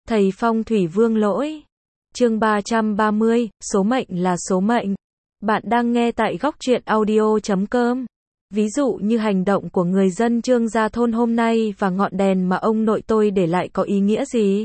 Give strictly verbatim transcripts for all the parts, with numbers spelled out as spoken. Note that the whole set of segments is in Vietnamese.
Thầy Phong thủy vương lỗi. Chương ba trăm ba mươi, số mệnh là số mệnh. Bạn đang nghe tại góc truyện audio chấm com. Ví dụ như hành động của người dân Trương Gia Thôn hôm nay và ngọn đèn mà ông nội tôi để lại có ý nghĩa gì?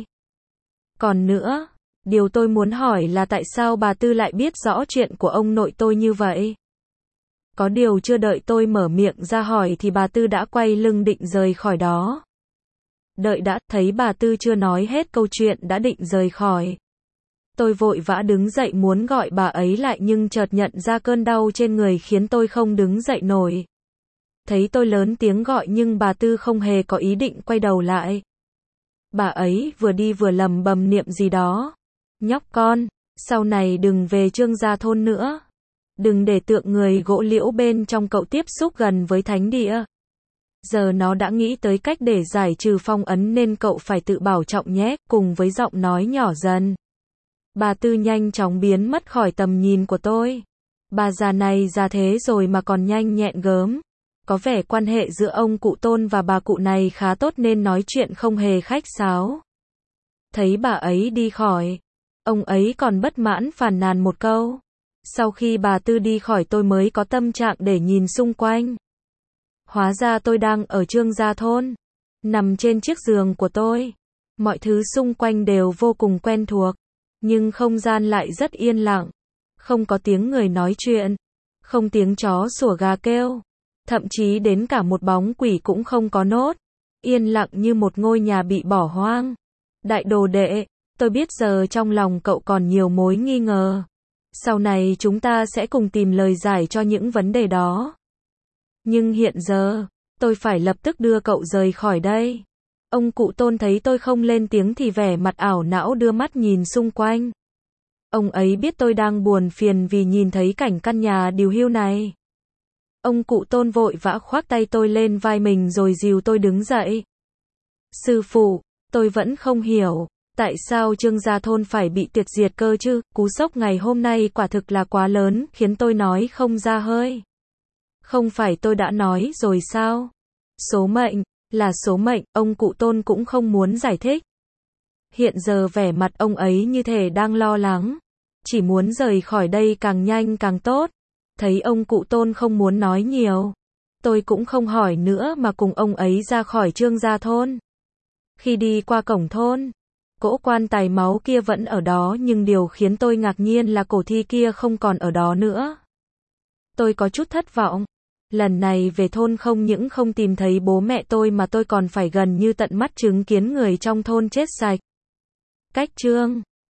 Còn nữa, điều tôi muốn hỏi là tại sao bà Tư lại biết rõ chuyện của ông nội tôi như vậy? Có điều chưa đợi tôi mở miệng ra hỏi thì bà Tư đã quay lưng định rời khỏi đó. Đợi đã, thấy bà Tư chưa nói hết câu chuyện đã định rời khỏi. Tôi vội vã đứng dậy muốn gọi bà ấy lại nhưng chợt nhận ra cơn đau trên người khiến tôi không đứng dậy nổi. Thấy tôi lớn tiếng gọi nhưng bà Tư không hề có ý định quay đầu lại. Bà ấy vừa đi vừa lầm bầm niệm gì đó. Nhóc con, sau này đừng về Trương Gia Thôn nữa. Đừng để tượng người gỗ liễu bên trong cậu tiếp xúc gần với thánh địa. Giờ nó đã nghĩ tới cách để giải trừ phong ấn nên cậu phải tự bảo trọng nhé, cùng với giọng nói nhỏ dần. Bà Tư nhanh chóng biến mất khỏi tầm nhìn của tôi. Bà già này già thế rồi mà còn nhanh nhẹn gớm. Có vẻ quan hệ giữa ông cụ Tôn và bà cụ này khá tốt nên nói chuyện không hề khách sáo. Thấy bà ấy đi khỏi, ông ấy còn bất mãn phàn nàn một câu. Sau khi bà Tư đi khỏi tôi mới có tâm trạng để nhìn xung quanh. Hóa ra tôi đang ở Trương Gia Thôn, nằm trên chiếc giường của tôi. Mọi thứ xung quanh đều vô cùng quen thuộc, nhưng không gian lại rất yên lặng. Không có tiếng người nói chuyện, không tiếng chó sủa gà kêu, thậm chí đến cả một bóng quỷ cũng không có nốt. Yên lặng như một ngôi nhà bị bỏ hoang. Đại đồ đệ, tôi biết giờ trong lòng cậu còn nhiều mối nghi ngờ. Sau này chúng ta sẽ cùng tìm lời giải cho những vấn đề đó. Nhưng hiện giờ, tôi phải lập tức đưa cậu rời khỏi đây. Ông cụ Tôn thấy tôi không lên tiếng thì vẻ mặt ảo não đưa mắt nhìn xung quanh. Ông ấy biết tôi đang buồn phiền vì nhìn thấy cảnh căn nhà điều hiu này. Ông cụ Tôn vội vã khoác tay tôi lên vai mình rồi dìu tôi đứng dậy. Sư phụ, tôi vẫn không hiểu, tại sao Trương Gia Thôn phải bị tuyệt diệt cơ chứ? Cú sốc ngày hôm nay quả thực là quá lớn, khiến tôi nói không ra hơi. Không phải tôi đã nói rồi sao? Số mệnh, là số mệnh, ông cụ Tôn cũng không muốn giải thích. Hiện giờ vẻ mặt ông ấy như thể đang lo lắng. Chỉ muốn rời khỏi đây càng nhanh càng tốt. Thấy ông cụ Tôn không muốn nói nhiều. Tôi cũng không hỏi nữa mà cùng ông ấy ra khỏi Trương Gia Thôn. Khi đi qua cổng thôn, cỗ quan tài máu kia vẫn ở đó nhưng điều khiến tôi ngạc nhiên là cổ thi kia không còn ở đó nữa. Tôi có chút thất vọng. Lần này về thôn không những không tìm thấy bố mẹ tôi mà tôi còn phải gần như tận mắt chứng kiến người trong thôn chết sạch. Cách Trương